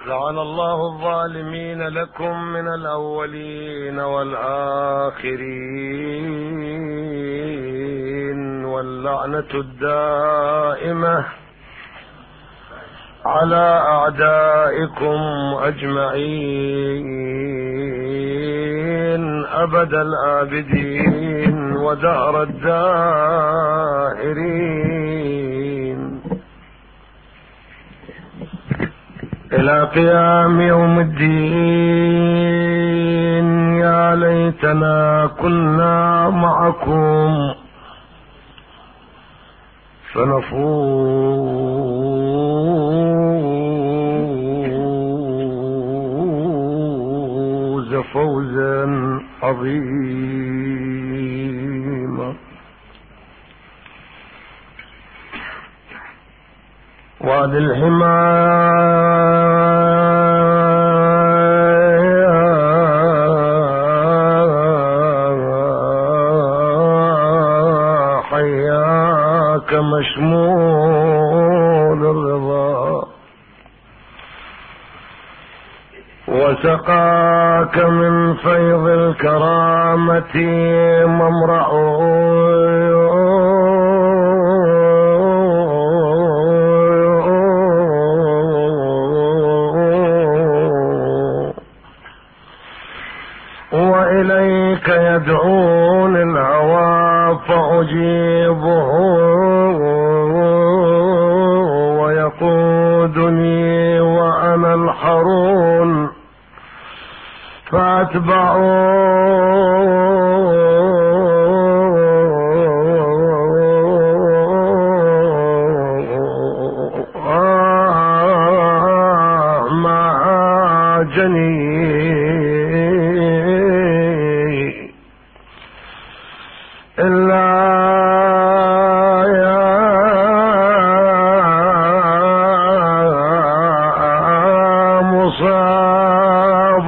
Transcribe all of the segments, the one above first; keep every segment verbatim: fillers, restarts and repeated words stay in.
لعن الله الظالمين لكم من الأولين والآخرين، واللعنة الدائمة على أعدائكم أجمعين أبد الآبدين ودهر الدائرين إلى قيام يوم الدين. يا ليتنا كنا معكم فنفوز فوزا عظيما. وادي الحماية حياك مشمول الرضا، وسقاك من فيض الكرامة ممرأ وإليك يدعون الهوى فأجيبه ويقودني وأنا الحرون فأتبعه مع جني إلا يا مصاب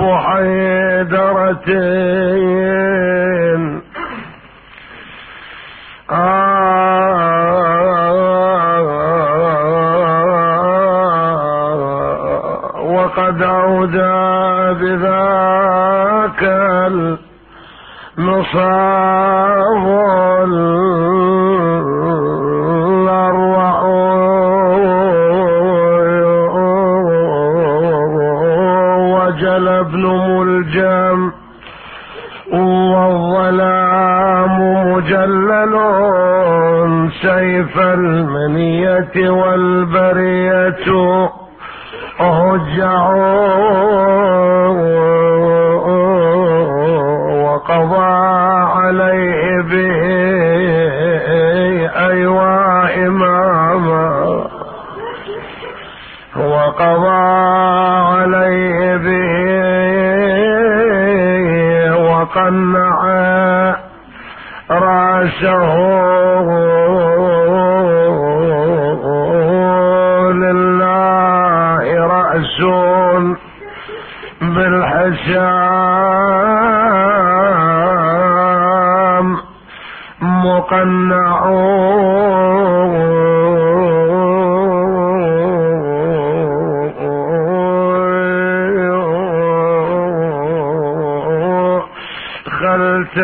حيدرتين وقد أودى بذاك المصاب الأروع وجل ابن ملجم والظلام مجلل سيف المنية والبرية هجعوا وقضى عليه به أيوا إماما وقضى عليه به وقنع رأسه لله رأس بالحشام مقنع خلت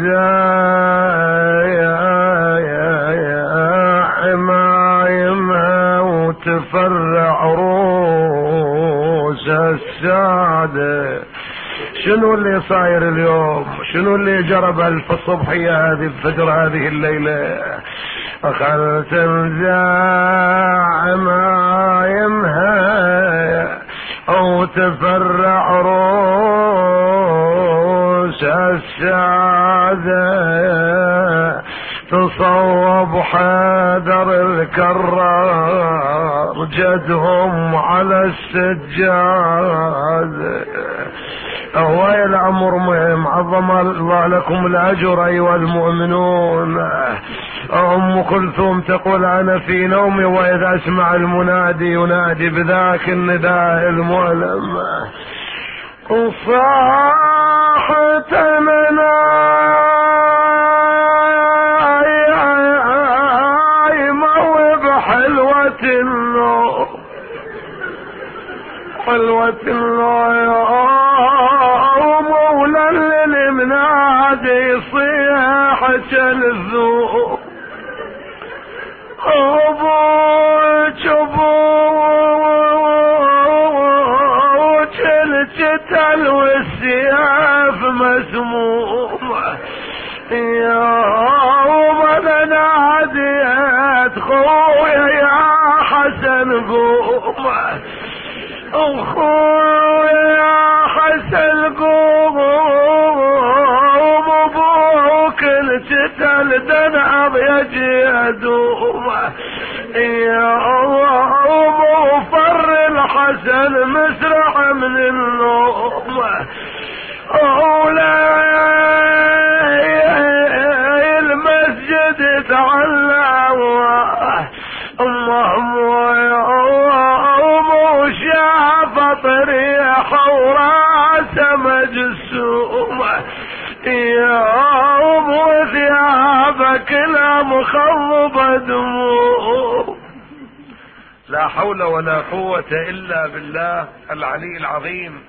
عمايمها وتفرع روس السادة. شنو اللي صاير اليوم؟ شنو اللي جرب في الصبحية هذه الفجر هذه الليلة؟ أخذت عمايمها أو تفرع روس السادة تصوب حيدر الكرار جدهم على السجاد. هو الأمر مهم، عظم الله لكم الأجر أيها المؤمنون. أم كلثوم تقول أنا في نومي وإذا أسمع المنادي ينادي بذاك النداء المؤلم صاحت منايم وبحلوة النور حلوة مولى للمنادي صيحة الذوق أبوك أبوك الجتل والسياف مسمومة يوم انا ناديت خويا يا حسن قوم اخويا يا حسن قوم ابوك الجتل دنعض يجي يدوم يا ابو فر الحسن مسرع من النوم أولاي المسجد تعلى أمه شاف طريحة وراسه مجسومة يا أبو ثيابك لا مخضبة دموع. لا حول ولا قوة إلا بالله العلي العظيم.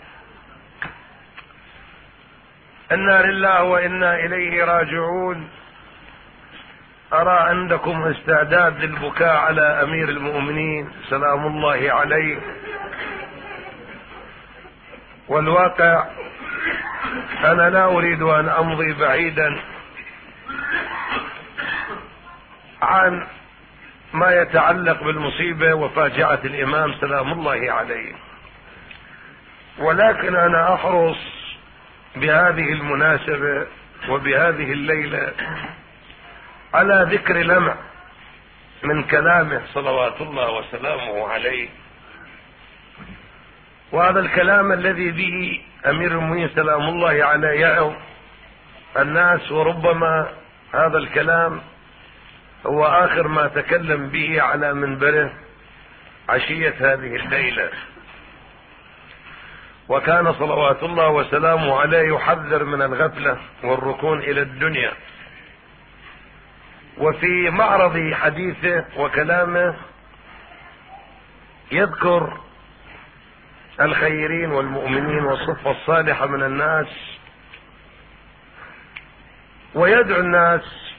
إنا لله وإنا إليه راجعون. أرى عندكم استعداد للبكاء على أمير المؤمنين سلام الله عليه، والواقع أنا لا أريد أن أمضي بعيدا عن ما يتعلق بالمصيبة وفاجعة الإمام سلام الله عليه، ولكن أنا أحرص بهذه المناسبة وبهذه الليلة على ذكر لمع من كلامه صلوات الله وسلامه عليه، وهذا الكلام الذي به أمير المؤمنين سلام الله عليه يعظ الناس، وربما هذا الكلام هو آخر ما تكلم به على منبره عشية هذه الليلة. وكان صلوات الله وسلامه عليه يحذر من الغفلة والركون إلى الدنيا. وفي معرض حديثه وكلامه يذكر الخيرين والمؤمنين والصفة الصالحة من الناس، ويدعو الناس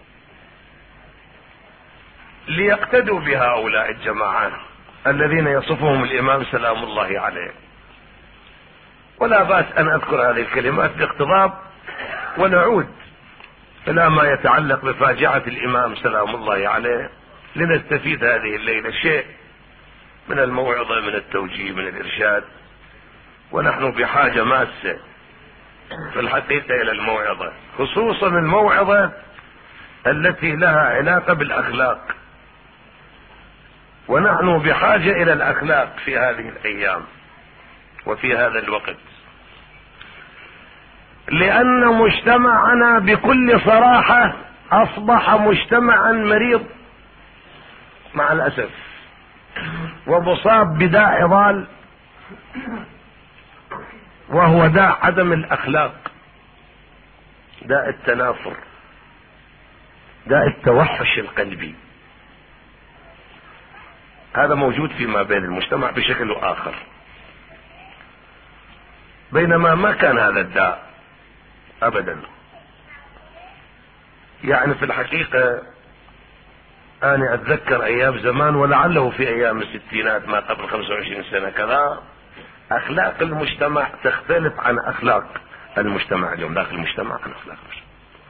ليقتدوا بهؤلاء الجماعة الذين يصفهم الإمام سلام الله عليه. ولا بأس أن أذكر هذه الكلمات باقتضاب ونعود إلى ما يتعلق بفاجعة الإمام سلام الله عليه لنستفيد هذه الليلة شيء من الموعظة، من التوجيه، من الإرشاد. ونحن بحاجة ماسة في الحقيقة إلى الموعظة، خصوصا الموعظة التي لها علاقة بالأخلاق، ونحن بحاجة إلى الأخلاق في هذه الأيام وفي هذا الوقت، لأن مجتمعنا بكل صراحة أصبح مجتمعا مريض مع الأسف، ومصاب بداء ضال، وهو داء عدم الأخلاق، داء التنافر، داء التوحش القلبي. هذا موجود فيما بين المجتمع بشكل آخر، بينما ما كان هذا الداء أبدا. يعني في الحقيقة أنا أتذكر أيام زمان، ولعله في أيام الستينات ما قبل خمسة وعشرين سنة كذا، أخلاق المجتمع تختلف عن أخلاق المجتمع اليوم. داخل المجتمع عن أخلاق المجتمع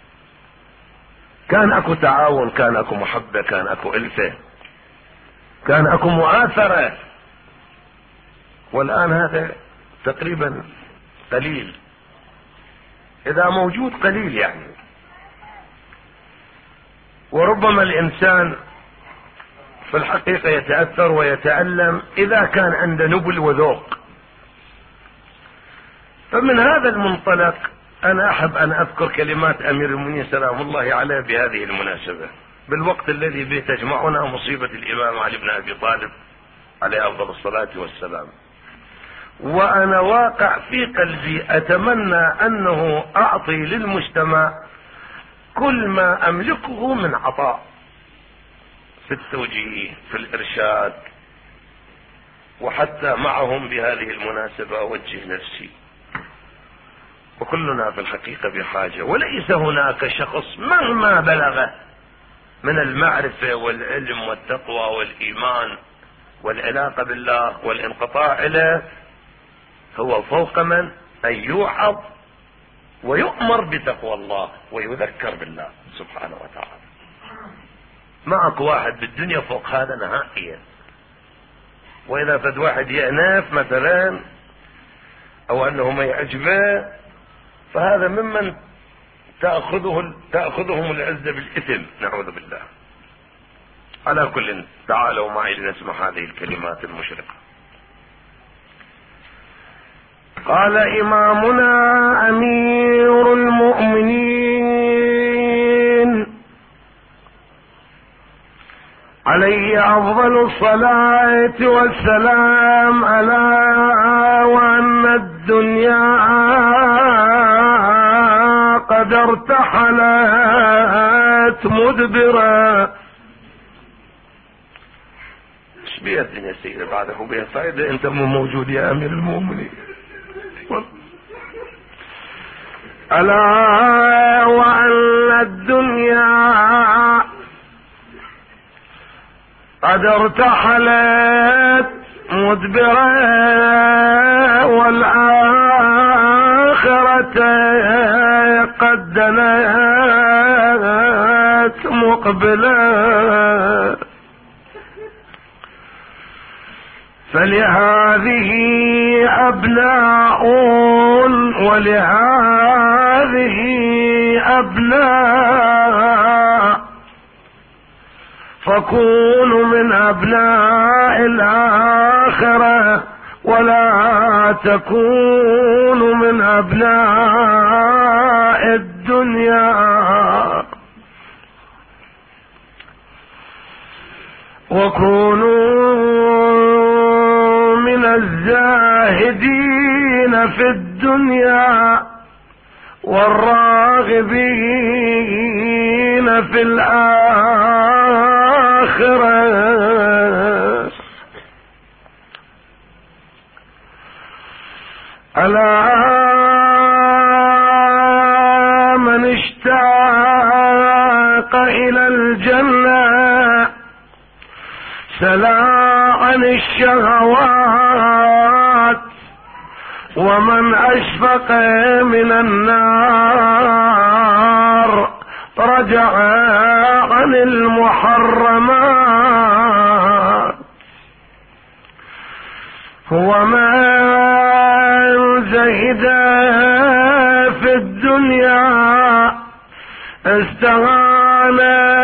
كان أكو تعاون، كان أكو محبة، كان أكو ألفة، كان أكو مؤاثرة، والآن هذا تقريبا قليل، إذا موجود قليل يعني. وربما الإنسان في الحقيقة يتأثر ويتألم إذا كان عنده نبل وذوق. فمن هذا المنطلق أنا أحب أن أذكر كلمات أمير المؤمنين سلام الله عليه بهذه المناسبة، بالوقت الذي به تجمعنا مصيبة الإمام علي بن أبي طالب عليه أفضل الصلاة والسلام. وأنا واقع في قلبي أتمنى أنه أعطي للمجتمع كل ما أملكه من عطاء في التوجيه، في الإرشاد، وحتى معهم بهذه المناسبة أوجه نفسي، وكلنا في الحقيقة بحاجة، وليس هناك شخص مهما بلغ من المعرفة والعلم والتقوى والإيمان والعلاقة بالله والانقطاع إليه هو فوق من أن يوعظ ويؤمر بتقوى الله ويذكر بالله سبحانه وتعالى. معك واحد بالدنيا فوق هذا نهائيا. وإذا فد واحد يأنف مثلا أو أنه ما يعجبه فهذا ممن تأخذه تأخذهم العزة بالإثم، نعوذ بالله. على كل، تعالوا معي لنسمع هذه الكلمات المشرقة. قال إمامنا أمير المؤمنين عليه أفضل الصلاة والسلام ألا وأن الدنيا قد ارتحلت مدبرة. ايش بيها الدنيا سيدة بعده بيها فائدة؟ انت مو موجود يا أمير المؤمنين. ألا وأن الدنيا قد ارتحلت مدبرة والآخرة قد دنت مقبلة، فلهذه أبناء ولهذه أبناء، فكونوا من أبناء الآخرة ولا تكونوا من أبناء الدنيا. وكونوا من الزاهدين في الدنيا والراغبين في الآخرة. ألا من اشتاق إلى الجنة سلا عن الشهوات، ومن أشفق من النار رجع عن المحرمات. هو من زهد في الدنيا استهان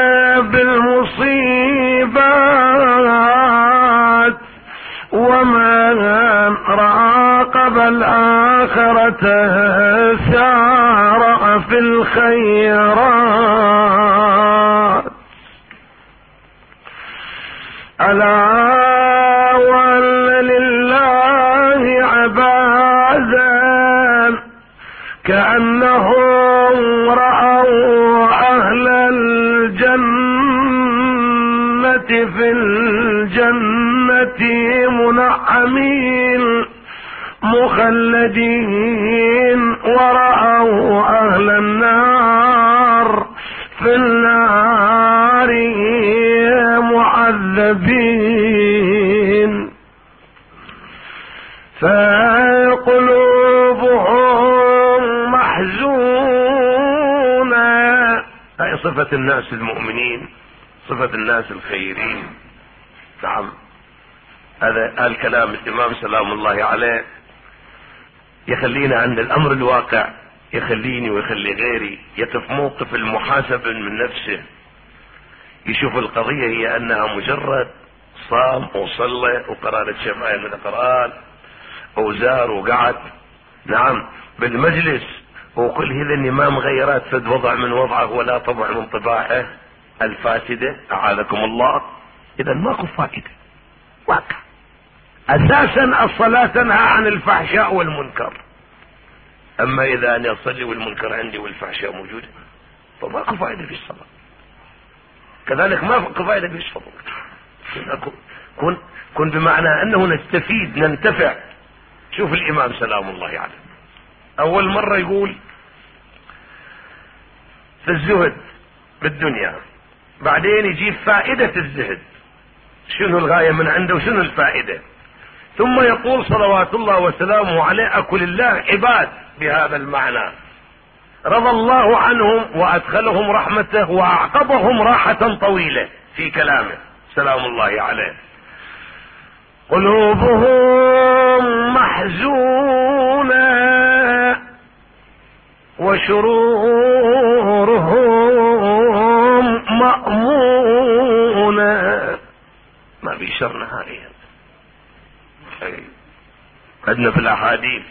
بالمصيبات، ومن راقب الآخرة سارع في الخيرات. ألا وأن لله عبادا كأنهم رأوا أهل الجنة في الجنة منعمين مخلدين، ورأوا أهل النار في النار معذبين، فقلوبهم محزونة. هاي صفة الناس المؤمنين، صفة الناس الخيرين. نعم، هذا الكلام الإمام سلام الله عليه يخلينا عند الأمر الواقع، يخليني ويخلي غيري يقف موقف المحاسبة من نفسه، يشوف القضية هي أنها مجرد صام وصلى وقرأ الشفاعة من القرآن أو زار وقعد نعم بالمجلس وكل هذا الإمام غيرات فد وضع من وضعه ولا طبع من طباعه الفاسدة أعاذكم الله. إذا ماكو فائدة واقع. أساسا الصلاة تنهى عن الفحشاء والمنكر، أما إذا أنا أصلي والمنكر عندي والفحشاء موجودة فماكو فائدة في الصلاة. كذلك ما فائدة في الصلاة. كن كن بمعنى انه نستفيد ننتفع. شوف الامام سلام الله عليه يعني اول مرة يقول في الزهد بالدنيا، بعدين يجيب فائدة الزهد، شنو الغاية من عنده وشنو الفائدة، ثم يقول صلوات الله وسلامه عليه أكل الله عباد بهذا المعنى رضى الله عنهم وأدخلهم رحمته وأعقبهم راحة طويلة في كلامه سلام الله عليه. قلوبهم محزونة وشرورهم مأمونة. ما في شر نهائيا. عندنا في الأحاديث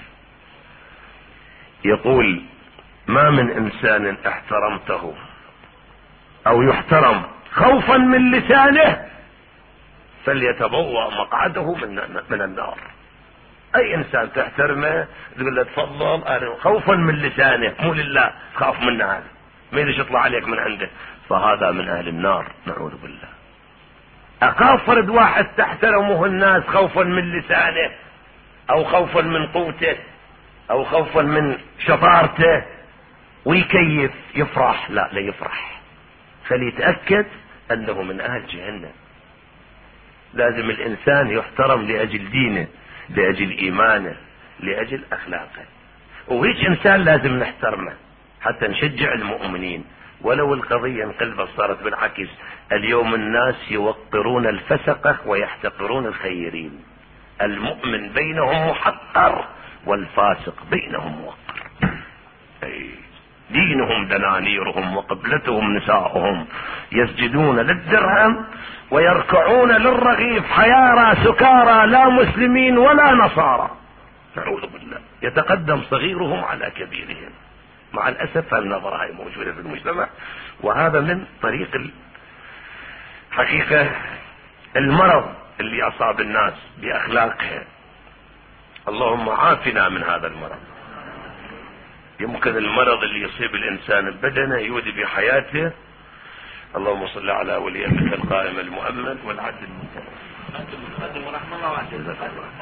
يقول ما من إنسان احترمته أو يحترم خوفا من لسانه فليتبوأ مقعده من من النار. أي إنسان تحترمه تقول له تفضل أنا خوفا من لسانه، مو لله خاف منه، هذا ما يدش يطلع عليك من عنده، فهذا من أهل النار نعوذ بالله. أخاف فرد واحد تحترمه الناس خوفا من لسانه أو خوفا من قوته أو خوفا من شطارته ويكيف يفرح، لا لا يفرح، فليتأكد أنه من أهل جهنم. لازم الإنسان يحترم لأجل دينه، لأجل إيمانه، لأجل أخلاقه، وهيك إنسان لازم نحترمه حتى نشجع المؤمنين. ولو القضية انقلبت صارت بالعكس، اليوم الناس يوقرون الفسقة ويحتقرون الخيرين، المؤمن بينهم محقر والفاسق بينهم موقر. أي دينهم دنانيرهم وقبلتهم نساؤهم، يسجدون للدرهم ويركعون للرغيف حيارى سكارى لا مسلمين ولا نصارى نعوذ بالله. يتقدم صغيرهم على كبيرهم. مع الأسف النظرة هاي موجودة في المجتمع، وهذا من طريق حقيقة المرض اللي أصاب الناس بأخلاقها. اللهم عافنا من هذا المرض. يمكن المرض اللي يصيب الإنسان ببدنه يودي بحياته. اللهم صل على ولي أمرك القائم المؤمن والعدل المتقدم ورحمة الله وعافية.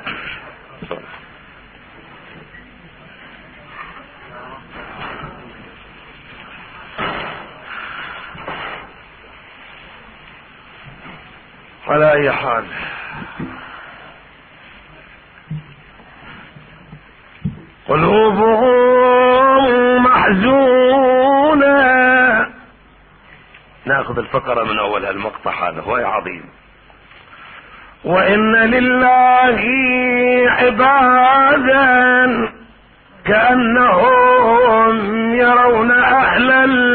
على أي حال قلوبهم محزونة. ناخذ الفقرة من أول المقطع هذا، هو عظيم. وإن لله عبادا كأنهم يرون أهل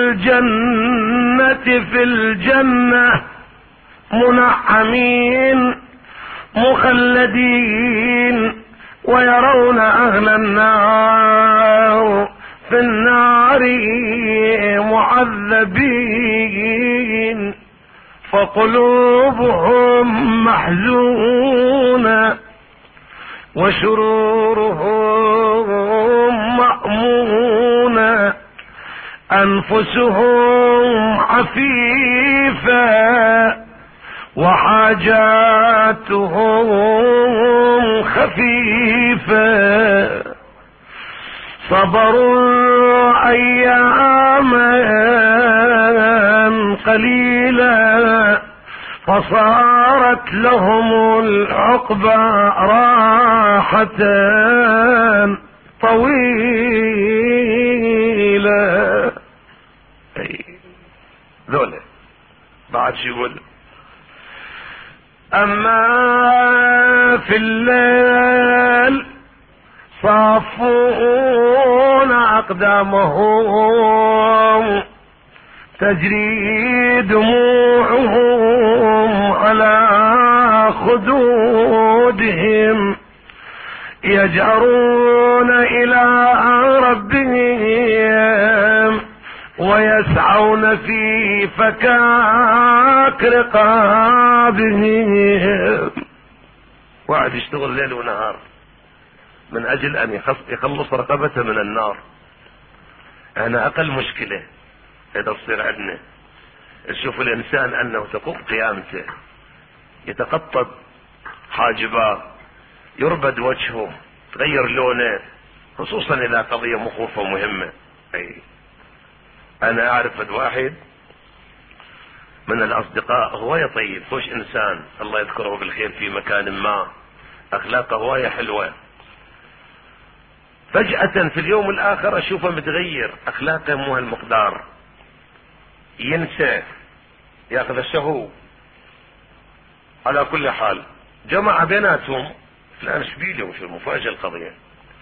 الجنة في الجنة منعمين مخلدين، ويرون أهل النار في النار معذبين، فقلوبهم محزونة وشرورهم مأمونة، أنفسهم عفيفة وحاجاتهم خفيفة، صبروا أياما قليلا فصارت لهم العقبى راحة طويلة. ذولا بعد شو يقول؟ أما في الليل صافون أقدامهم تجري دموعهم على خدودهم، يجأرون إلى ربهم ويسعون في فكاك رقابهم. واحد يشتغل ليل ونهار من أجل أن يخلص رقبته من النار. أنا أقل مشكلة إذا تصير عندنا، تشوف الإنسان أنه تقوم قيامته يتقطب حاجبه، يربد وجهه، تغير لونه، خصوصا اذا قضية مخوفة مهمة. اي انا اعرف واحد من الاصدقاء هواية طيب، خوش انسان، الله يذكره بالخير في مكان ما، اخلاقه هواية حلوة. فجأة في اليوم الاخر اشوفه متغير، اخلاقه مو هالمقدار، ينسى، ياخذ الشهو. على كل حال جمع بيناتهم، فلان شبيله وشو مفاجأة القضية.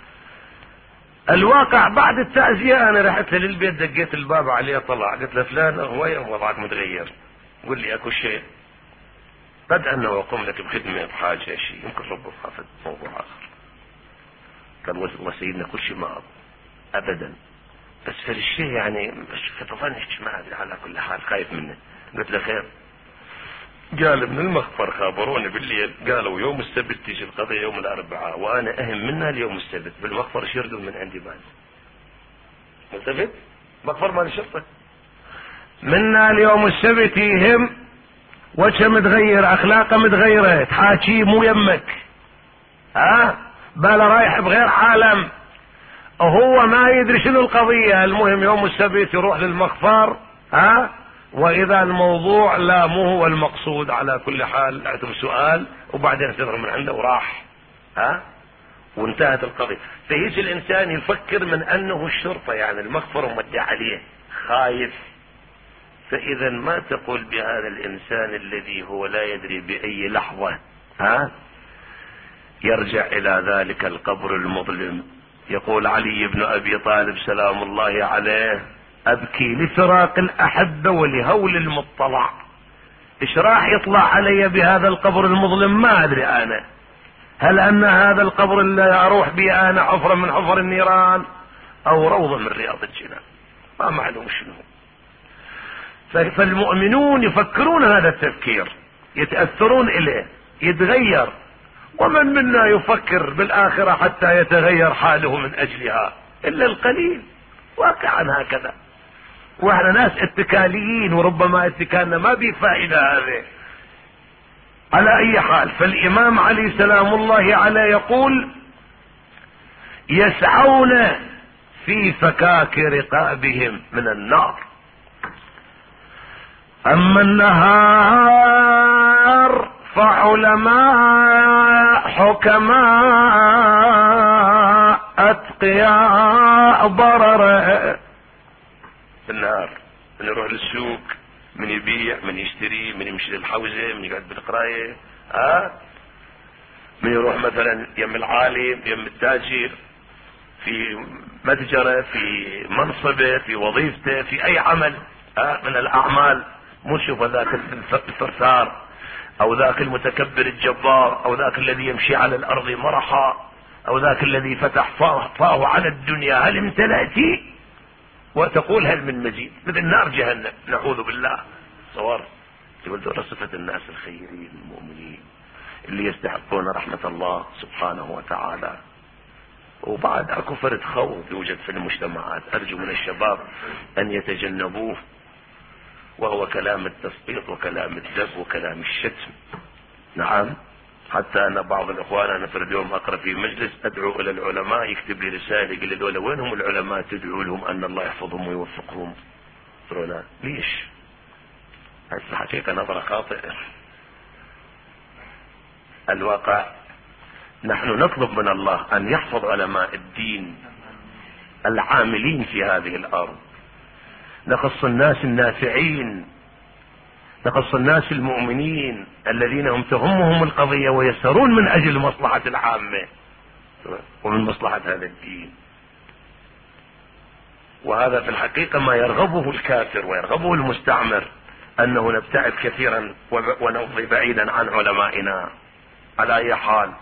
الواقع بعد التعزية انا رحت له للبيت، دقيت الباب عليه، طلع، قلت له فلان هواية وضعك متغير، قل لي اكو شيء؟ قد انه اقوم لك بخدمة بحاجة شيء، يمكن ربه خافت موضوع اخر. قال والله سيدنا كل شيء ما ابدا، بس في الشيء يعني مش تظنش، ما ادري، على كل حال خايف منه. قلت له خير؟ قال من المخفر خابروني بالليل، قالوا يوم السبت تيجي القضية يوم الاربعاء، وانا اهم منها اليوم السبت، بالمخفر شردوا من عندي بعد. ملتفت مخفر مال الشرطة، منا اليوم السبت يهم، وجهه متغير، اخلاقه متغيرة، تحاكيه مو يمك، ها بلا رايح بغير عالم، وهو ما يدري شنو القضية. المهم يوم السبت يروح للمخفر، ها، واذا الموضوع لا مو هو المقصود. على كل حال اعتم سؤال وبعدين اعتذر من عنده وراح، ها، وانتهت القضية. فيجي الانسان يفكر من انه الشرطة، يعني المخفر ومدع عليه، خايف. فاذا ما تقول بهذا الانسان الذي هو لا يدري باي لحظة، ها، يرجع الى ذلك القبر المظلم. يقول علي بن ابي طالب سلام الله عليه: ابكي لفراق الاحبة ولهول المطلع. ايش راح يطلع علي بهذا القبر المظلم؟ ما ادري انا، هل ان هذا القبر اللي اروح به انا حفرة من حفر النيران او روضة من رياض الجنان، ما معلوم شنو. فالمؤمنون يفكرون هذا التفكير، يتأثرون اليه، يتغير. ومن منا يفكر بالآخرة حتى يتغير حاله من أجلها إلا القليل، واقعا هكذا. واحنا ناس اتكاليين، وربما اتكالنا ما بي فائدة هذه. على أي حال، فالإمام علي سلام الله عليه يقول: يسعون في فكاك رقابهم من النار. أما النهار فعلماء حكماء أتقياء ضرر. في النهار من يروح للسوق، من يبيع، من يشتري، من يمشي للحوزة، من يقعد بالقراية، ها، من يروح مثلا يم العالم، يم التاجر، في متجره، في منصبه، في وظيفته، في اي عمل ها من الاعمال. مو شوف ذاك الثرثار، او ذاك المتكبر الجبار، او ذاك الذي يمشي على الارض مرحا، او ذاك الذي فتح فاه على الدنيا هل امتلأت، وتقول هل من مزيد، مثل نار جهنم، نعوذ بالله. صور يقول دول صفة الناس الخيرين المؤمنين اللي يستحقون رحمة الله سبحانه وتعالى. وبعد اكو فرد خوف يوجد في المجتمعات، ارجو من الشباب ان يتجنبوه، وهو كلام التسقيط وكلام الدب وكلام الشتم. نعم، حتى ان بعض الاخوان، انا في اليوم اقرا في مجلس ادعو الى العلماء، يكتب لي رساله يقول لي دول وينهم العلماء تدعو لهم ان الله يحفظهم ويوفقهم؟ قلت له لا، ليش؟ هذه الحقيقه نظره خاطئه. الواقع نحن نطلب من الله ان يحفظ علماء الدين العاملين في هذه الارض، نخص الناس النافعين، نخص الناس المؤمنين الذين هم تهمهم القضية ويسرون من اجل مصلحة العامة ومن مصلحة هذا الدين. وهذا في الحقيقة ما يرغبه الكافر ويرغبه المستعمر، انه نبتعد كثيرا ونمضي بعيدا عن علمائنا. على اي حال،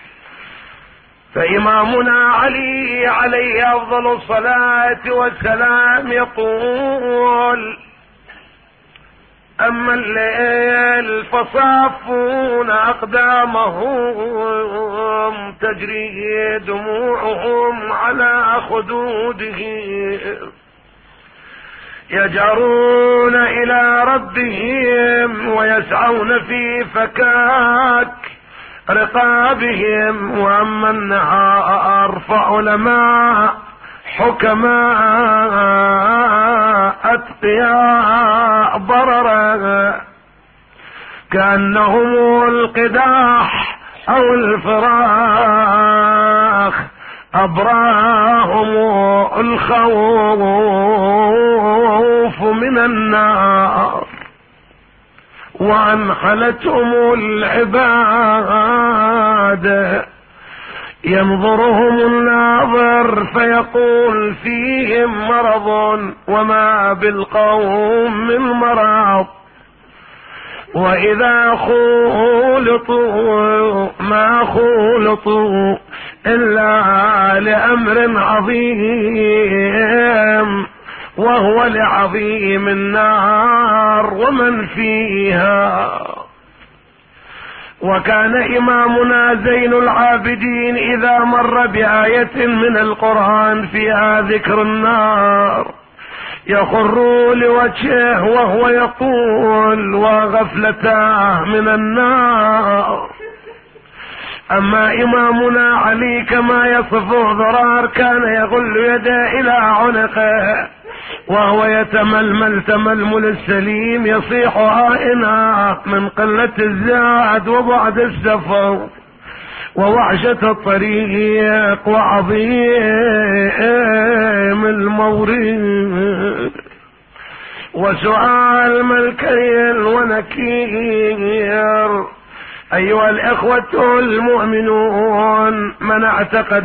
فإمامنا علي عليه أفضل الصلاة والسلام يقول: أما الليل فصافون أقدامهم تجري دموعهم على خدوده، يجرون إلى ربهم ويسعون في فكاك رقابهم، واما النهار فعلماء حكماء أتقياء بررا كأنهم القداح أو الفراخ، أبراهم الخوف من النار وأنحلتهم العباد. ينظرهم الناظر فيقول فيهم مرض وما بالقوم من مرض، وإذا خولطوا ما خولطوا إلا لأمر عظيم، وهو لعظيم النار ومن فيها. وكان إمامنا زين العابدين إذا مر بآية من القرآن فيها ذكر النار يخر لوجهه وهو يقول وغفلتاه من النار. أما إمامنا علي كما يصفه ضرار كان يغل يده إلى عنقه وهو يتململ تململ السليم، يصيح هائنا من قلة الزاد وبعد السفر ووحشة الطريق وعظيم المورد وسؤال ملكي ونكير. أيها الإخوة المؤمنون، من اعتقد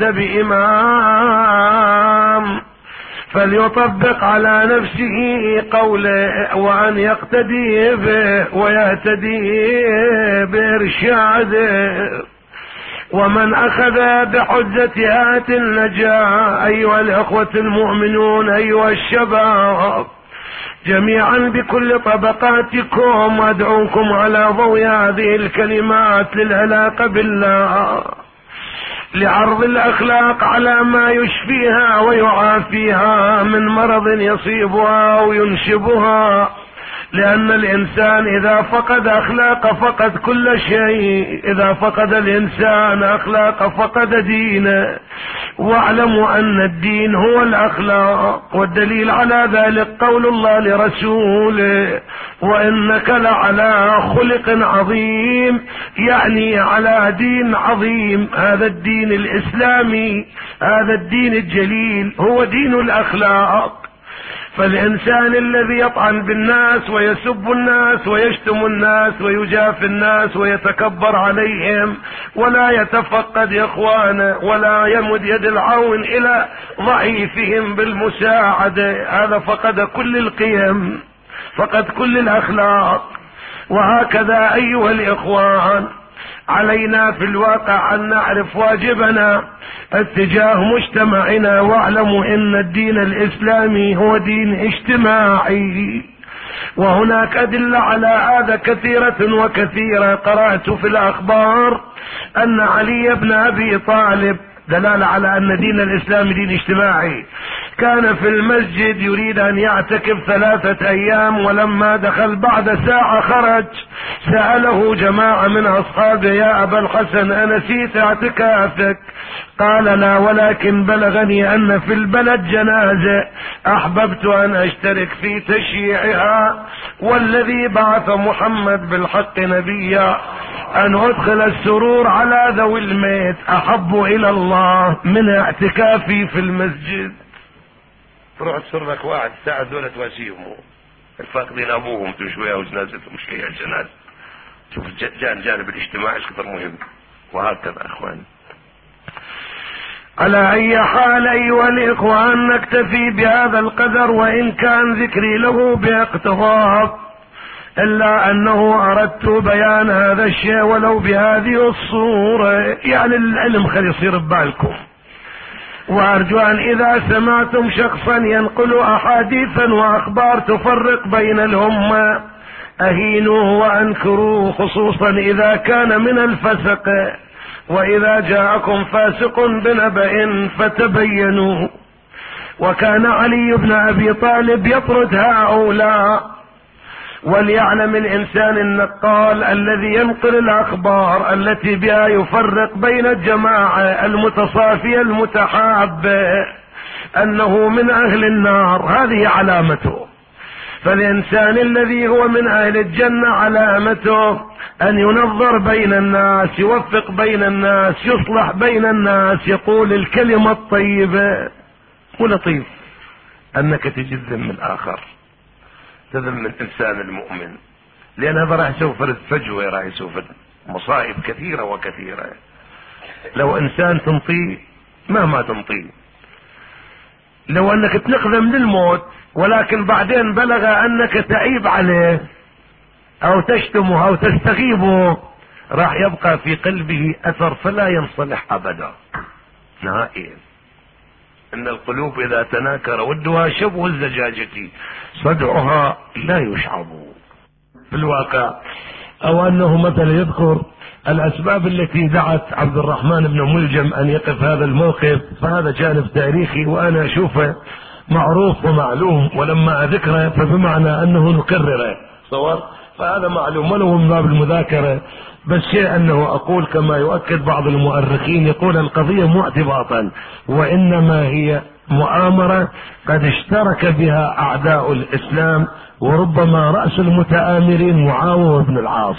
بإمام فليطبق على نفسه قوله وأن يقتدي به ويهتدي بإرشاده. ومن أخذ بحجة آت النجاة. أيها الأخوة المؤمنون، أيها الشباب جميعا بكل طبقاتكم، أدعوكم على ضوء هذه الكلمات للعلاقة بالله، لعرض الأخلاق على ما يشفيها ويعافيها من مرض يصيبها وينشبها، لأن الإنسان إذا فقد أخلاق فقد كل شيء. إذا فقد الإنسان أخلاق فقد دينه، واعلموا أن الدين هو الأخلاق، والدليل على ذلك قول الله لرسوله وإنك لعلى خلق عظيم، يعني على دين عظيم. هذا الدين الإسلامي، هذا الدين الجليل هو دين الأخلاق. فالإنسان الذي يطعن بالناس ويسب الناس ويشتم الناس ويجاف الناس ويتكبر عليهم ولا يتفقد إخوانه ولا يمد يد العون إلى ضعيفهم بالمساعدة، هذا فقد كل القيم، فقد كل الأخلاق. وهكذا أيها الإخوان علينا في الواقع أن نعرف واجبنا اتجاه مجتمعنا، واعلموا ان الدين الاسلامي هو دين اجتماعي، وهناك ادلة على هذا كثيرة وكثيرة. قرأت في الاخبار ان علي بن ابي طالب، دلالة على ان دين الاسلام دين اجتماعي، كان في المسجد يريد ان يعتكف ثلاثة ايام، ولما دخل بعد ساعة خرج سأله جماعة من اصحابه يا ابا الحسن انسيت اعتكافك؟ قال لا، ولكن بلغني ان في البلد جنازة احببت ان اشترك في تشييعها، والذي بعث محمد بالحق نبيا ان ادخل السرور على ذوي الميت احب الى الله من اعتكافي في المسجد. تروح تسر لك واحد ساعة دولة تواسيهم الفاقدين ابوهم تشويها وجنازتهم شيئا الجنازة. شوف جان جانب الاجتماع ايش كثر مهم. وهكذا اخواني. على اي حال ايها الاخوان نكتفي بهذا القدر، وان كان ذكري له باقتضاب، الا انه اردت بيان هذا الشيء ولو بهذه الصورة، يعني العلم خلي يصير ببالكم. وارجو ان اذا سمعتم شخصا ينقل احاديثا واخبار تفرق بين الامة اهينوه وانكروه، خصوصا اذا كان من الفسق. واذا جاءكم فاسق بنبأ فتبينوا. وكان علي بن ابي طالب يطرد هؤلاء وليعلم الإنسان النقال الذي ينقل الأخبار التي بها يفرق بين الجماعة المتصافية المتحابة أنه من أهل النار، هذه علامته. فالإنسان الذي هو من أهل الجنة علامته أن ينظر بين الناس، يوفق بين الناس، يصلح بين الناس، يقول الكلمة الطيبة. ولطيف أنك تجي تذم الآخر، تذم الإنسان المؤمن، لأن هذا راح يسوي فرد فجوة، راح يسوي فرد مصائب كثيرة وكثيرة. لو إنسان تنطيه مهما تنطيه، لو أنك تنقذم للموت ولكن بعدين بلغ أنك تعيب عليه أو تشتمه أو تستغيبه، راح يبقى في قلبه أثر فلا ينصلح أبدا نهائيا. إن القلوب إذا تناكر ودها شبه الزجاجة صدعها لا يشعب. في الواقع أو أنه مثلا يذكر الأسباب التي دعت عبد الرحمن بن ملجم أن يقف هذا الموقف، فهذا جانب تاريخي وأنا أشوفه معروف ومعلوم، ولما أذكره فبمعنى أنه نكرره صور، فهذا معلوم ولو من باب المذاكرة. بس شيء أنه أقول كما يؤكد بعض المؤرخين، يقول القضية مو اعتباطا وإنما هي مؤامرة قد اشترك بها أعداء الإسلام، وربما رأس المتآمرين معاوية بن العاص.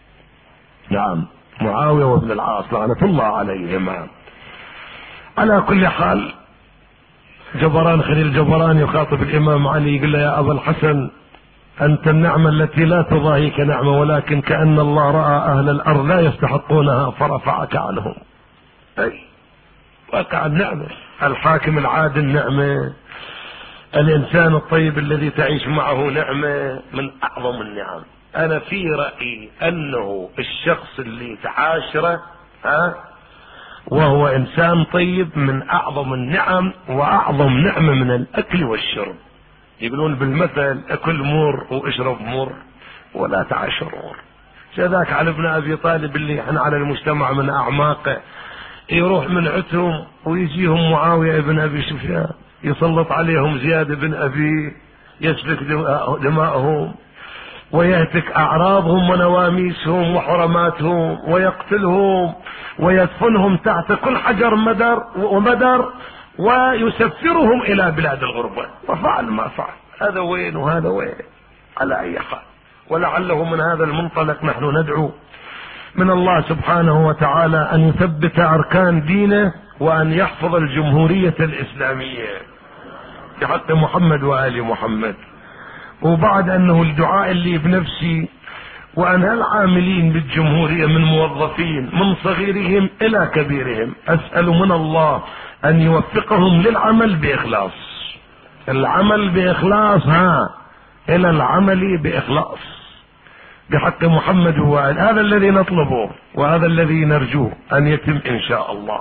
نعم، معاوية وابن العاص لعنة الله عليهما. على كل حال، جبران خليل جبران يخاطب الإمام علي يقول له يا أبا الحسن، أنت النعمة التي لا تضاهيك نعمة، ولكن كأن الله رأى أهل الأرض لا يستحقونها فرفعك عنهم. أي وقع النعمة، الحاكم العادل نعمة، الإنسان الطيب الذي تعيش معه نعمة من أعظم النعم. أنا في رأيي أنه الشخص اللي تعاشره ها وهو إنسان طيب من أعظم النعم، وأعظم نعمة من الأكل والشرب. يقولون بالمثل أكل مر واشرب مر ولا تعاشر مر. كذاك على ابن أبي طالب اللي احنا على المجتمع من أعماقه، يروح من عتهم ويجيهم معاوية ابن أبي سفيان يسلط عليهم زياد بن أبي، يسفك دماءهم ويهتك أعراضهم ونواميسهم وحرماتهم ويقتلهم ويدفنهم تحت كل حجر مدر ومدر ويسفرهم إلى بلاد الغربة، وفعل ما فعل. هذا وين وهذا وين على أي حال. ولعله من هذا المنطلق نحن ندعو من الله سبحانه وتعالى أن يثبت أركان دينه وأن يحفظ الجمهورية الإسلامية بحق محمد وآل محمد. وبعد أنه الدعاء اللي بنفسي وأن العاملين بالجمهورية من موظفين من صغيرهم إلى كبيرهم، أسأل من الله أن يوفقهم للعمل بإخلاص، العمل بإخلاص ها إلى العمل بإخلاص بحق محمد وآل. هذا الذي نطلبه وهذا الذي نرجوه أن يتم إن شاء الله.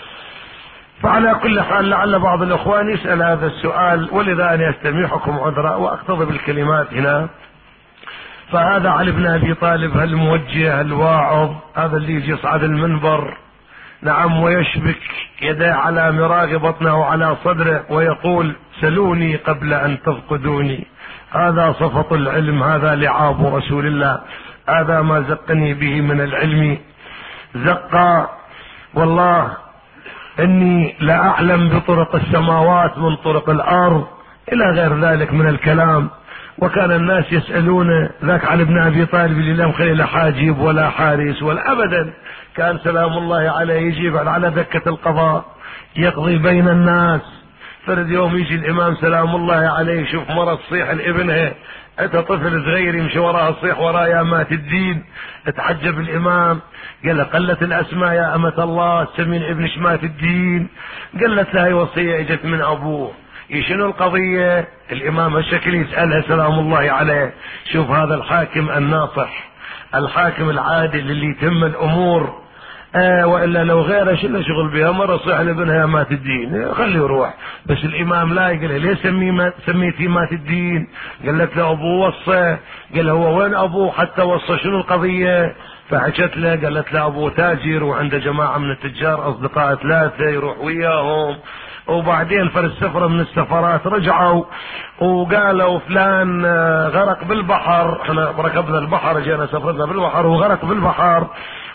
فعلى كل حال لعل بعض الأخوان يسأل هذا السؤال، ولذا أنا أستميحكم عذرا وأقتضب الكلمات هنا. فهذا علي بن أبي طالب الموجه الواعظ، هذا اللي يجي يصعد المنبر نعم ويشبك يديه على مراغ بطنه وعلى صدره ويقول سلوني قبل أن تفقدوني، هذا صفة العلم، هذا لعاب رسول الله، هذا ما زقني به من العلم زقا. والله إني لا أعلم بطرق السماوات من طرق الأرض إلى غير ذلك من الكلام. وكان الناس يسألون ذاك علي بن أبي طالب اللي لم خليل حاجب ولا حارس ولا أبدا، كان سلام الله عليه يجيب على دكة القضاء يقضي بين الناس. فرد يوم يجي الإمام سلام الله عليه يشوف مرة تصيح لابنها، أتى طفل صغير يمشي وراها تصيح ورايا مات الدين. اتعجب الإمام قال له قلت الأسماء يا أمة الله تسمين ابنش مات الدين؟ قالت لها هي وصية اجت من أبوه. شنو القضية؟ الإمام الشكل يسألها سلام الله عليه. شوف هذا الحاكم الناصح، الحاكم العادل اللي يتم الأمور، آه وإلا لو غيره شنو شغل بها، مرة صيح لابنها مات الدين خليه يروح. بس الإمام لا، يقول ليه سمي سميتي مات الدين؟ قالت له أبوه وصى. قال هو وين أبوه حتى وصى؟ شنو القضية؟ فحكت له، قالت له أبوه تاجر وعنده جماعة من التجار أصدقاء ثلاثة يروح وياهم وبعدين فرد سفرة من السفرات رجعوا وقالوا فلان غرق بالبحر، احنا ركبنا البحر جينا سفرنا بالبحر وغرق بالبحر،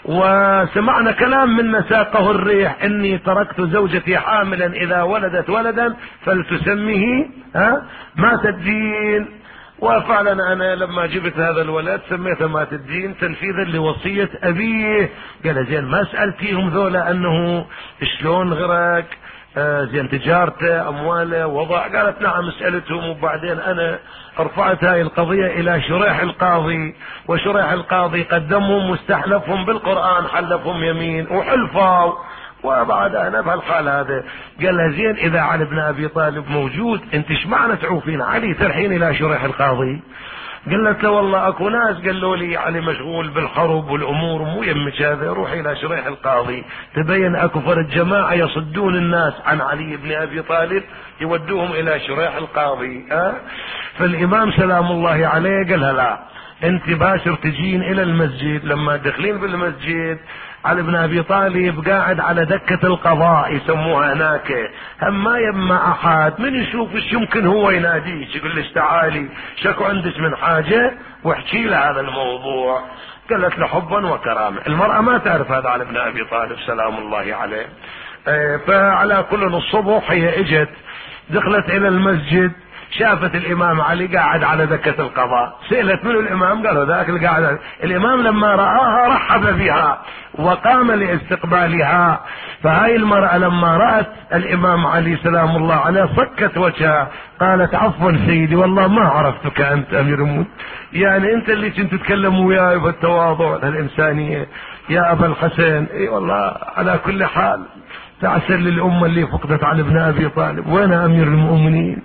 وسمعنا كلام من ساقه الريح اني تركت زوجتي حاملا اذا ولدت ولدا فلتسمه ها مات الدين. وفعلا انا لما جبت هذا الولد سميته مات الدين تنفيذا لوصية ابيه. قال زين ما سألتيهم ذولا انه شلون غرق، آه زين تجارته امواله وضع؟ قالت نعم سألتهم، وبعدين انا رفعت هاي القضية الى شريح القاضي، وشريح القاضي قدمهم واستحلفهم بالقرآن، حلفهم يمين وحلفوا، وبعد انا بهالحال هذا قال لها زين اذا علي بن ابي طالب موجود انت ايش معنى تعوفين علي ترحين الى شريح القاضي؟ قالت له والله اكو ناس قالوا لي علي مشغول بالحرب والامور مو يمك هذا، روحي الى شريح القاضي. تبين اكو فرد جماعه يصدون الناس عن علي بن ابي طالب يودوهم الى شريح القاضي. أه؟ فالامام سلام الله عليه قال لها لا انت باشر تجين الى المسجد. لما دخلين بالمسجد علي بن ابي طالب قاعد على دكة القضاء يسموها هناك، هم ما يما احد من يشوف ايش يمكن هو يناديك يقول لك تعالي شكو عندك من حاجة واحكي له هذا الموضوع. قالت له حبا وكرامة. المرأة ما تعرف هذا علي بن ابي طالب سلام الله عليه. اه فعلى كل الصبح هي اجت دخلت الى المسجد شافت الامام علي قاعد على دكة القضاء، سئلت منه الامام قالوا ذاك اللي قاعد. الامام لما رآها رحب بها وقام لاستقبالها. فهاي المرأة لما رأت الامام علي سلام الله عليه صكت وجهها قالت عفوا سيدي والله ما عرفتك انت امير المؤمنين، يعني انت اللي كنت تتكلم وياي بالتواضع الانسانية يا ابا الحسن. اي والله على كل حال تعسر للامة اللي فقدت علي بن ابي طالب، وين امير المؤمنين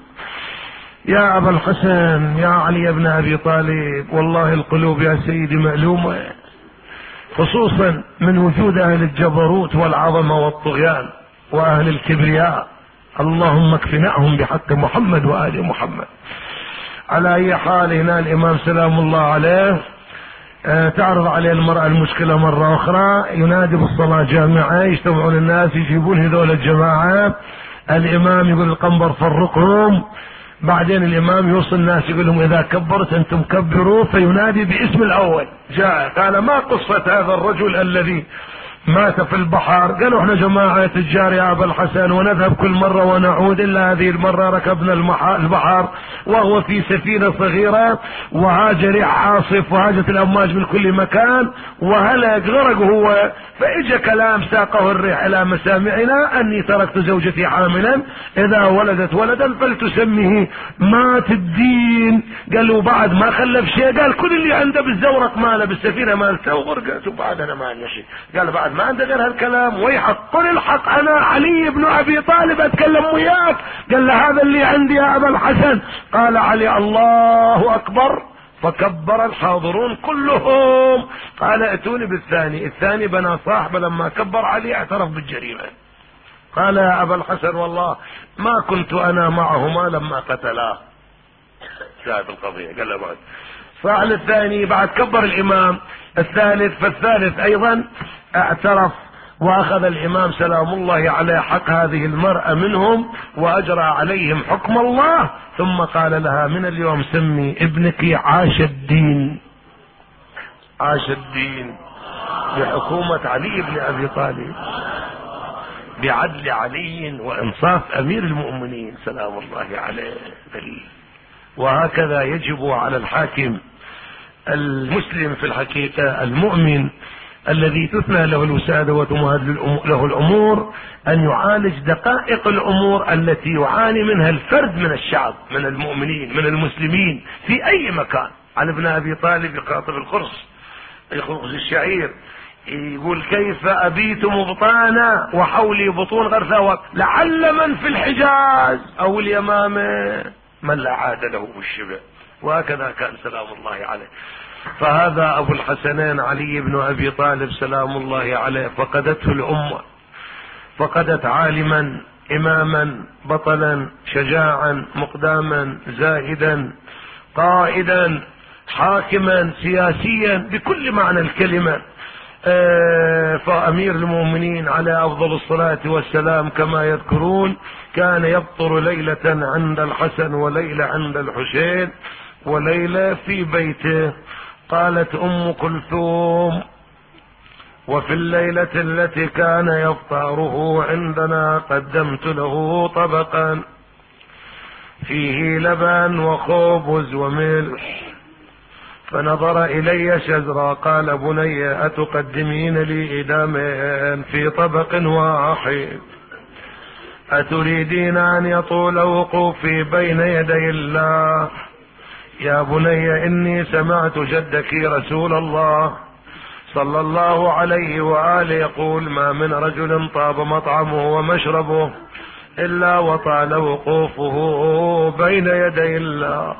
يا ابا الحسن يا علي بن ابي طالب. والله القلوب يا سيدي مألومة، خصوصا من وجود اهل الجبروت والعظمة والطغيان واهل الكبرياء. اللهم اكفناهم بحق محمد وآل محمد. على اي حال هنا الامام سلام الله عليه اه تعرض عليه المرأة المشكلة مرة اخرى، ينادي بالصلاة جامعة، يجتمعون الناس يجيبون هذول الجماعة، الامام يقول القنبر فرقهم. بعدين الامام يوصل الناس يقول لهم اذا كبرت انتم كبروا، فينادي باسم الاول. جاء قال ما قصة هذا الرجل الذي مات في البحر؟ قالوا احنا جماعة تجار يا ابا الحسن ونذهب كل مرة ونعود، الا هذه المرة ركبنا البحر وهو في سفينة صغيرة وهاج ريح عاصف وهاجت الامواج من كل مكان وهلك غرق هو. فاجا كلام ساقه الريح الى مسامعنا اني تركت زوجتي حاملا اذا ولدت ولدا فلتسميه مات الدين. قالوا بعد ما خلف شيء، قال كل اللي عنده بالزورق ماله بالسفينة مالته وغرقت وبعد انا ما نشي. قال بعد ما عنده غير هالكلام ويحق قل الحق انا علي بن ابي طالب اتكلم وياك. قال له هذا اللي عندي يا ابا الحسن. قال علي الله اكبر، فكبر الحاضرون كلهم. قال ائتوني بالثاني. الثاني بنى صاحبه لما كبر علي اعترف بالجريمة. قال يا ابا الحسن والله ما كنت انا معهما لما قتلاه. شاهد القضية. قال له بعد فعل الثاني بعد كبر الامام. الثالث فالثالث ايضا اعترف، واخذ الامام سلام الله عليه حق هذه المرأة منهم واجرى عليهم حكم الله. ثم قال لها من اليوم سمي ابنك عاش الدين، عاش الدين بحكومة علي بن ابي طالب، بعدل علي وانصاف امير المؤمنين سلام الله عليه. وهكذا يجب على الحاكم المسلم في الحقيقة المؤمن الذي تثنى له الوسادة وتمهد له الأمور أن يعالج دقائق الأمور التي يعاني منها الفرد من الشعب من المؤمنين من المسلمين في أي مكان. علي بن أبي طالب يخاطب الخرص يخرج الشعير يقول كيف أبيت مبطانا وحولي بطون غرثا لعل من في الحجاز أو اليمامة من لا عاد له بالشبه. وهكذا كان سلام الله عليه. فهذا ابو الحسنين علي بن ابي طالب سلام الله عليه فقدته الامة، فقدت عالما اماما بطلا شجاعا مقداما زاهدا قائدا حاكما سياسيا بكل معنى الكلمة. فأمير المؤمنين على أفضل الصلاة والسلام كما يذكرون كان يفطر ليلة عند الحسن وليلة عند الحسين وليلة في بيته. قالت أم كلثوم: وفي الليلة التي كان يفطره عندنا قدمت له طبقا فيه لبن وخبز وملح، فنظر إلي شزرا قال: بني أتقدمين لي إداما في طبق واحد؟ أتريدين أن يطول وقوفي بين يدي الله؟ يا بني إني سمعت جدك رسول الله صلى الله عليه وآله يقول: ما من رجل طاب مطعمه ومشربه إلا وطال وقوفه بين يدي الله.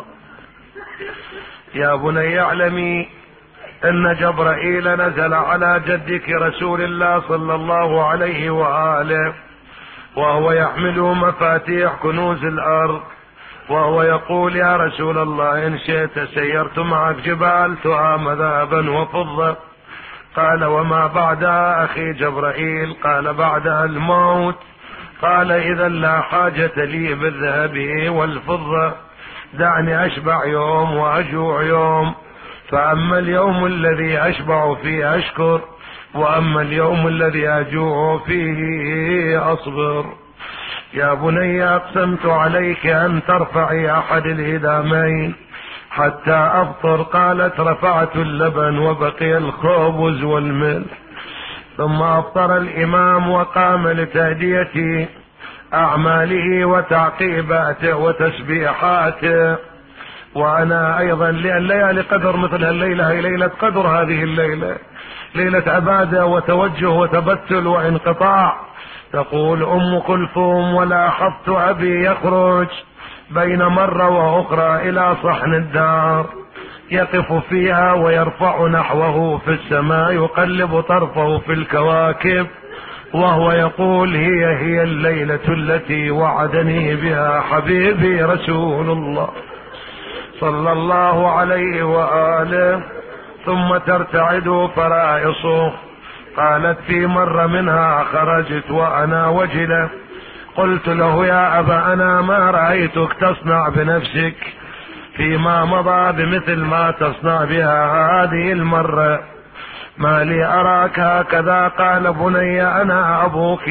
يا بني اعلمي ان جبرائيل نزل على جدك رسول الله صلى الله عليه وآله وهو يحمل مفاتيح كنوز الارض، وهو يقول: يا رسول الله إن شئت سيرت معك جبال تهام ذهبا وفضة. قال: وما بعدها أخي جبرائيل؟ قال: بعدها الموت. قال: إذا لا حاجة لي بالذهب والفضة، دعني أشبع يوم وأجوع يوم، فأما اليوم الذي أشبع فيه أشكر، وأما اليوم الذي أجوع فيه أصبر. يا بني أقسمت عليك أن ترفعي أحد الهدامين حتى أفطر. قالت: رفعت اللبن وبقي الخبز والملح. ثم أفطر الإمام وقام لتهدية أعماله وتعقيباته وتسبيحاته، وأنا أيضا ليالي قدر مثل الليلة هي ليلة قدر، هذه الليلة ليلة عبادة وتوجه وتبتل وانقطاع. تقول أم كلثوم: ولاحظت أبي يخرج بين مرة وأخرى إلى صحن الدار يقف فيها ويرفع نحوه في السماء يقلب طرفه في الكواكب وهو يقول: هي هي الليلة التي وعدني بها حبيبي رسول الله صلى الله عليه وآله. ثم ترتعد فرائصه. قالت: في مرة منها خرجت وأنا وجلة، قلت له: يا أبا أنا ما رأيتك تصنع بنفسك فيما مضى بمثل ما تصنع بها هذه المرة، ما لي أراك هكذا؟ قال: بني أنا أبوك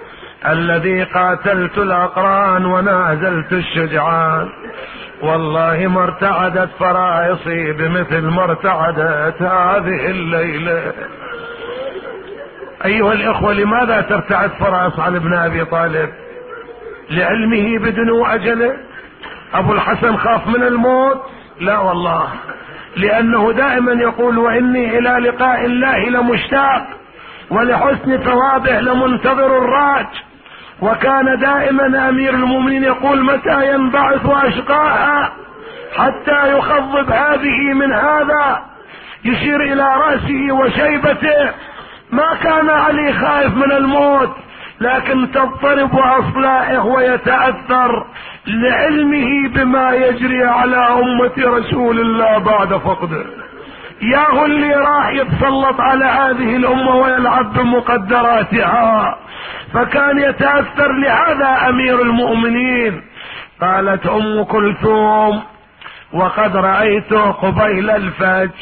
الذي قاتلت الأقران ونازلت الشجعان، والله ما ارتعدت فرائصي بمثل ما ارتعدت هذه الليلة. أيها الإخوة، لماذا ترتعد فرائص على ابن أبي طالب؟ لعلمه بدنو أجله؟ أبو الحسن خاف من الموت؟ لا والله، لأنه دائما يقول: وإني إلى لقاء الله لمشتاق ولحسن ثوابه لمنتظر الراج. وكان دائما أمير المؤمنين يقول: متى ينبعث أشقاها حتى يخضب هذه من هذا، يشير إلى رأسه وشيبته. ما كان علي خائف من الموت، لكن تضطرب أصلائه ويتأثر لعلمه بما يجري على أمة رسول الله بعد فقده. ياهو اللي راح يتسلط على هذه الأمة ويلعب بمقدراتها، فكان يتأثر. لهذا أمير المؤمنين. قالت أم كلثوم: وقد رأيته قبيل الفجر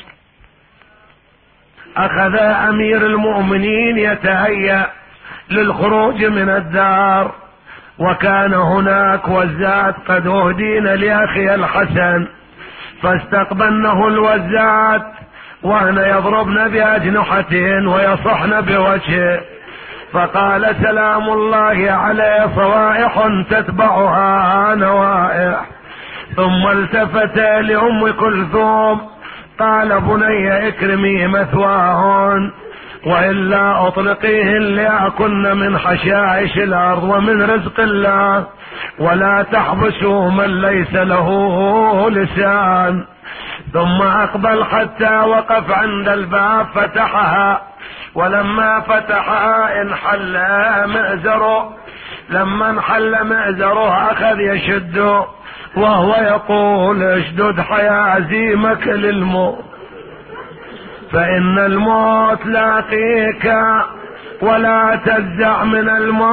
أخذ أمير المؤمنين يتهيأ للخروج من الدار، وكان هناك وزات قد أهدين لأخي الحسن، فاستقبلنه الوزات وهن يضربن بأجنحتهن ويصحن بوجهه، فقال: سلام الله عليه، صوائح تتبعها نوائح. ثم التفت لأم كلثوم قال: بني اكرمي مثواهن وإلا أطلقيهن ليأكلن من حشائش الأرض ومن رزق الله، ولا تحبسوا من ليس له لسان. ثم أقبل حتى وقف عند الباب فتحها، ولما فتحها انحل مئزره. لما انحل مئزره أخذ يشده وهو يقول: اشدد حيازيمك للموت. فإن الموت لاقيك ولا تجزع من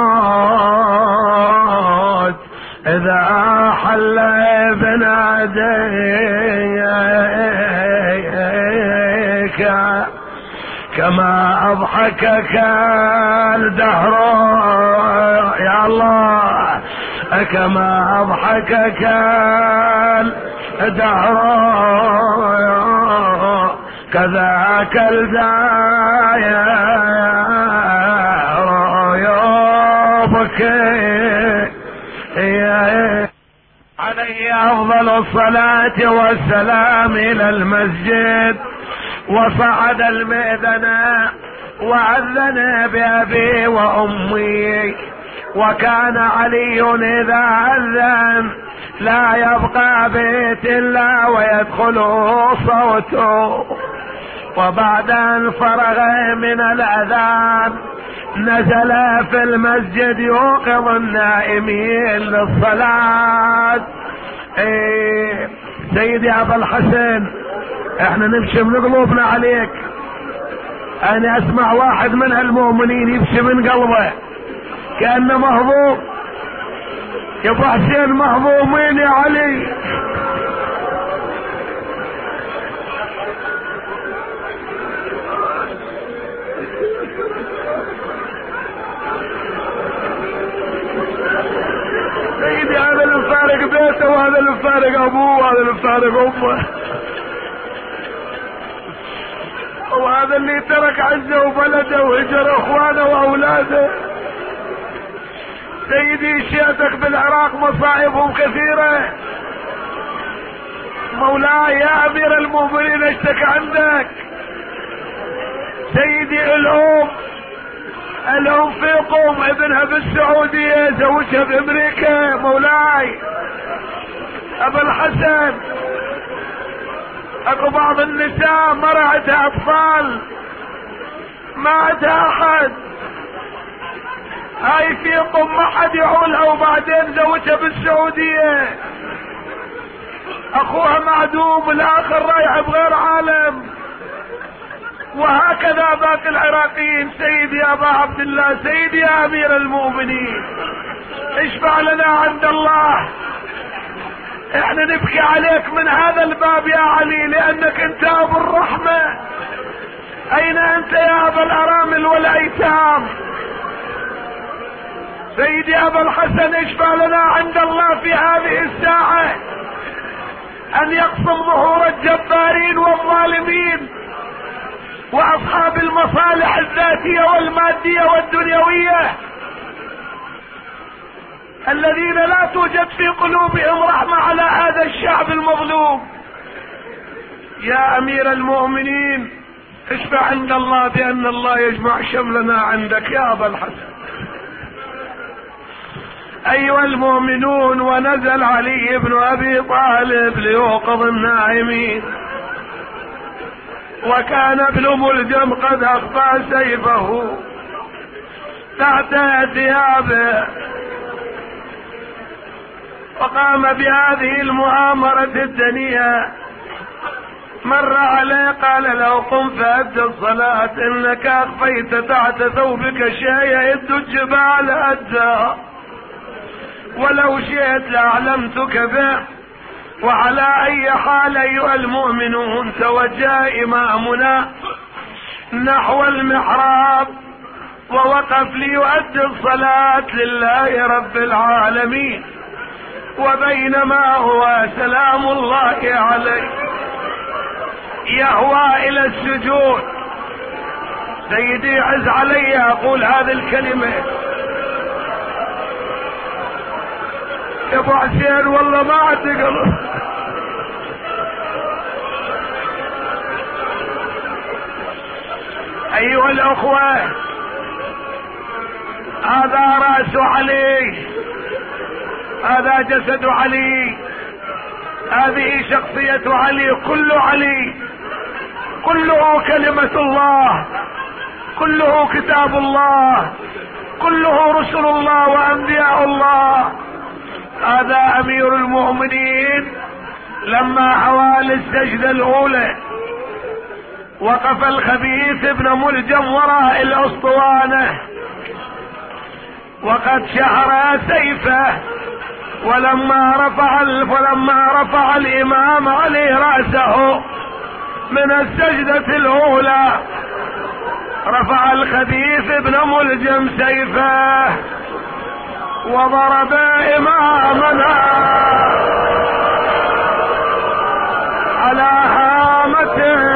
الموت إذا حل بناديك، كما أضحكك الدهر يا الله، كما أضحكك الدهر كذاك الداير يوبكي. عليه أفضل الصلاة والسلام إلى المسجد، وصعد المئذنة وأذن بأبي وأمي، وكان علي إذا أذن لا يبقى بيت إلا ويدخله صوته. وبعد أن فرغ من الأذان نزل في المسجد يوقظ النائمين للصلاة. إيه سيدي أبا الحسن، احنا نمشي من قلوبنا عليك. انا اسمع واحد من المؤمنين يمشي من قلبه كأنه مهضوم. يا ابو حسين مهضومين يا علي. سيدي هذا اللي فارق بيته، وهذا اللي فارق ابوه، وهذا اللي فارق امه، وهذا اللي ترك عزه وبلده وهجر اخوانه واولاده. سيدي شيعتك بالعراق مصائبهم كثيرة. مولاي يا امير المؤمنين اشتكى عندك. سيدي الام الام في قوم ابنها بالسعودية زوجها بامريكا. مولاي ابا الحسن اكو بعض النساء ما عندها اطفال، ما عندها احد، هاي في قم ما حد يعولها، وبعدين زوجها بالسعودية، اخوها معدوم، الاخر رايح بغير عالم، وهكذا باقي العراقيين. سيدي يا ابا عبد الله، سيدي يا امير المؤمنين، اشفع لنا عند الله. احنا نبكي عليك من هذا الباب يا علي، لانك انت ابو الرحمة. اين انت يا ابا الارامل والايتام؟ سيدي ابا الحسن اشفع لنا عند الله في هذه الساعة ان يقسم ظهور الجبارين والظالمين واصحاب المصالح الذاتية والمادية والدنيوية، الذين لا توجد في قلوبهم رحمة على هذا الشعب المظلوم. يا امير المؤمنين اشفع عند الله بان الله يجمع شملنا عندك يا ابا الحسن. ايها المؤمنون، ونزل علي بن ابي طالب ليوقظ النائمين، وكان ابن ملجم قد اخفى سيفه تحت ثيابه، وقام بهذه المؤامرة الدنيئة. مر عليه قال له قم فأد الصلاة، انك اخفيت تحت ثوبك شيء يد الجبال أدى، ولو شئت لأعلمتك به. وعلى اي حال ايها المؤمنون، توجه امامنا نحو المحراب ووقف ليؤدي الصلاة لله رب العالمين، وبينما هو سلام الله عليه يهوى الى السجود. سيدي عز علي اقول هذه الكلمة يا ابو حسين، والله ما عندي قلب. ايها الاخوة، هذا رأس علي، هذا جسد علي، هذه شخصية علي، كل علي، كله كلمة الله، كله كتاب الله، كله رسل الله وانبياء الله. هذا امير المؤمنين لما حوال السجدة الاولى وقف الخبيث ابن ملجم وراء الاسطوانة وقد شهر سيفه، ولما رفع ولما رفع الامام علي رأسه من السجدة الاولى رفع الخبيث ابن ملجم سيفه وضرب امامنا على هامته.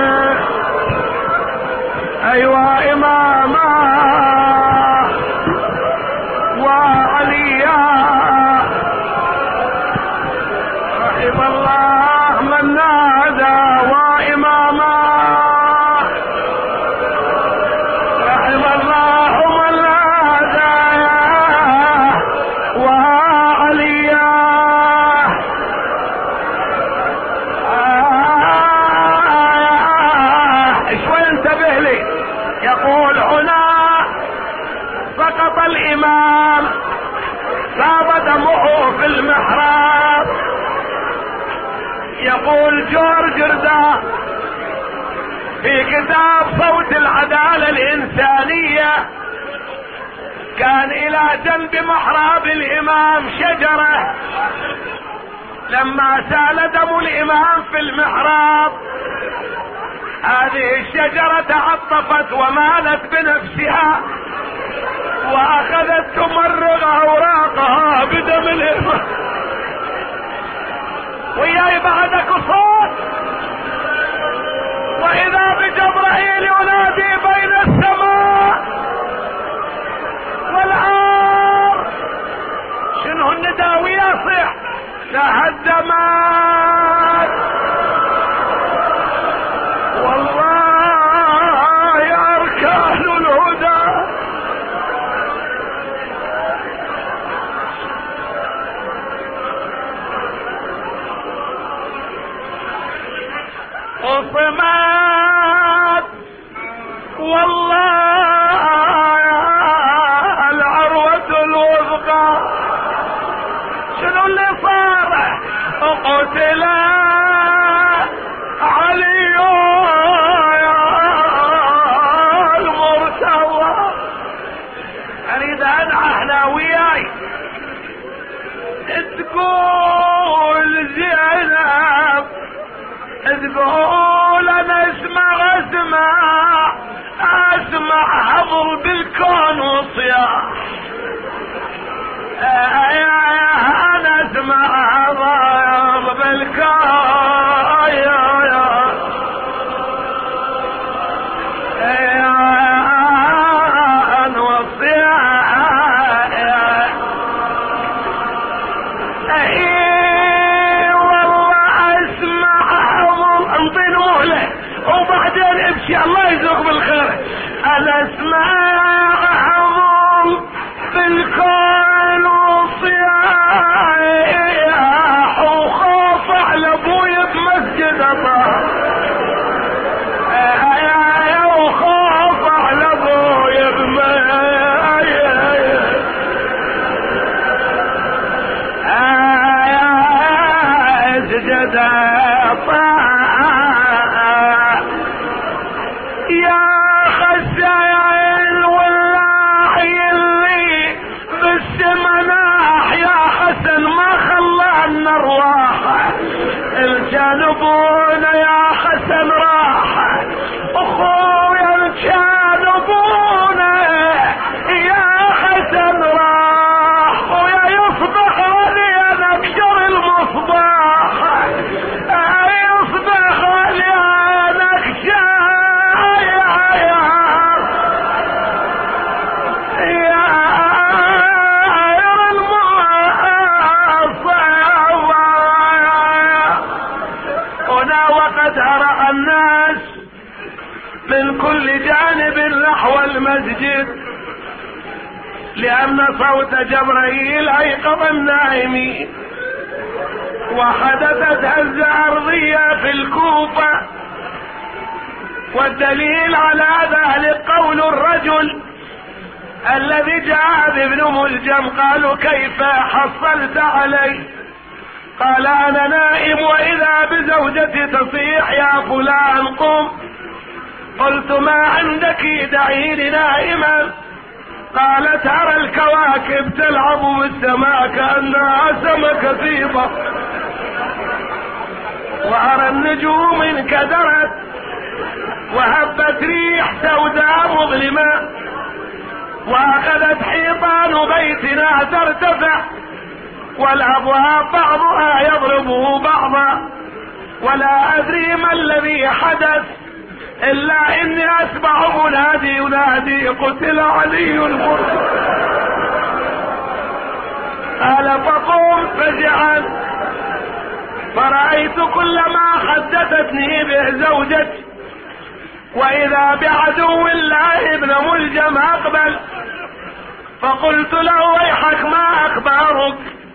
ايوا اماما وعليا رحم الله من نادى واماما، رحم الله من نادى وعليا. شوي انتبه لي. يقول هنا سقط الامام صاب دمه في المحراب. يقول جورج ردا في كتاب صوت العدالة الإنسانية كان إلى جنب محراب الإمام شجرة، لما سال دم الإمام في المحراب هذه الشجرة تعطفت ومالت بنفسها وأخذت تمرغ أوراقها بدم الإمام. وياي بعدك صوت، وإذا بجبرائيل ينادي بين السماء والأرض. شنو النداء يصيح؟ تهدمت والله أركان الهدى. قصمت والله العروة الوثقى. شنو اللي صار؟ قتل علي المرتضى. اريد ادعى احنا وياي تقول زينب، تقول انا اسمع اسمع اسمع حضر بالكون وصياح. انا اسمع حضر بالكون يا يا انا وصياح. وبعدين ابشي الله يجزاك بالخير. انا اسمع حضر بالكون وصياح وخاف على ابوي بمسجد الله، وخاف على ابوي بمسجد الله. يا خسائل والله اللي بالسمناح يا حسن ما خلانا الراحة، الجانبون يا حسن راحة، اخويا الجانبون يا حسن راح، ويا يصبح علي نكسر المصباح، يصبح علي نكسر هرع الناس من كل جانب نحو المسجد، لأن صوت جبرائيل أيقظ النائمين. وحدثت هزة أرضية في الكوفة، والدليل على ذلك قول الرجل الذي جاء بابن ملجم قالوا كيف حصلت علي؟ قال انا نائم واذا بزوجتي تصيح يا فلان قم، قلت ما عندك دعيني نائما؟ قالت أرى الكواكب تلعب بالسماء كأنها سمكة في بحر، وأرى النجوم انكدرت وهبت ريح سوداء مظلمة، وأخذت حيطان بيتنا ترتفع، والأبواب بعضها يضربه بعضا، ولا أدري ما الذي حدث إلا إني أسمع منادي ينادي قتل علي المرسل. قال فقمت فزعا فرأيت كل ما حدثتني به زوجتي، وإذا بعدو الله ابن ملجم أقبل، فقلت له ويحك ما أخبارك؟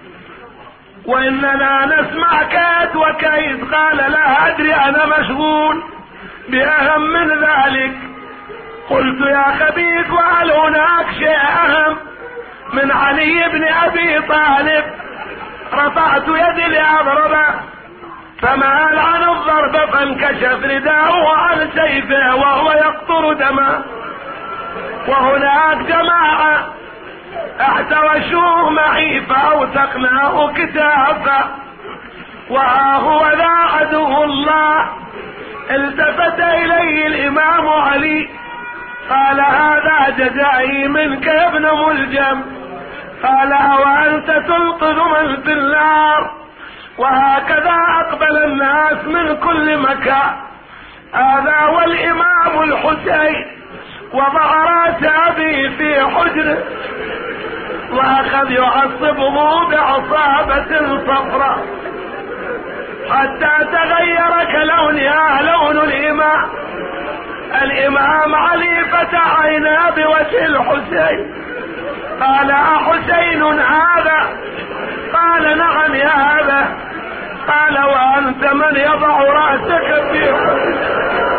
وإننا نسمع كيت وكيت. قال لا أدري أنا مشغول بأهم من ذلك. قلت يا خبيث وهل هناك شيء أهم من علي بن أبي طالب؟ رفعت يدي لأضربه فمال عن الضرب فانكشف رداؤه عن سيفه وهو يقطر دما، وهناك جماعة احتوشوه معي فأوثقناه كتافا، وها هو ذا عدو الله. التفت إليه الإمام علي قال هذا جزائي منك يا ابن ملجم. قال وأنت تلقذ من في النار. وهكذا أقبل الناس من كل مكان. هذا والإمام الحسين وضع راس أبي في حجره وأخذ يعصبه بعصابة صفراء حتى تغير كلونها لون الإمام. الإمام علي فتح عيناه بوجه الحسين قال أحسين هذا؟ قال نعم يا هذا. قال وأنت من يضع رأسك في حجره؟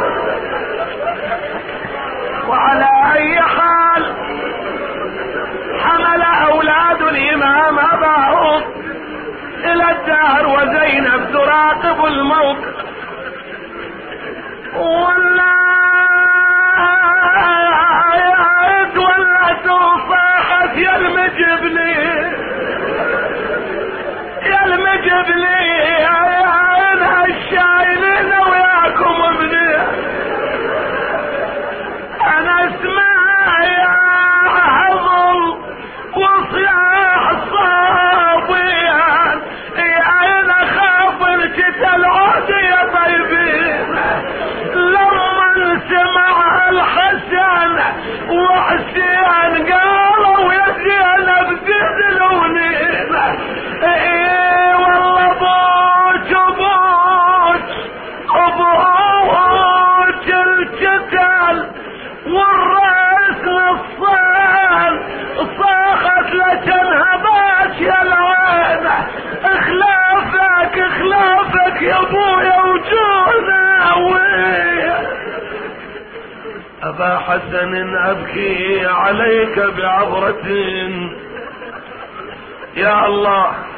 وعلى أي حال حمل أولاد الإمام أباهم إلى الدار وزينب تراقب الموقف. والله ولت صاحت يا المجبلي يا المجبلي يا الشايلين وياكم ابني. انا اسمع يا حظل وصياح صابيا يا انا خاطر كتلعود يا طيبين. لما سمع الحسن وحسين قالوا يا زينب زدلوني. ايه والله بوج بوج بوج الجدل والراس نصان صاخت لتنهبات يا العين. اخلافك اخلافك يا ابويا وجونا ويا ابا حسن ابكي عليك بعبرة. يا الله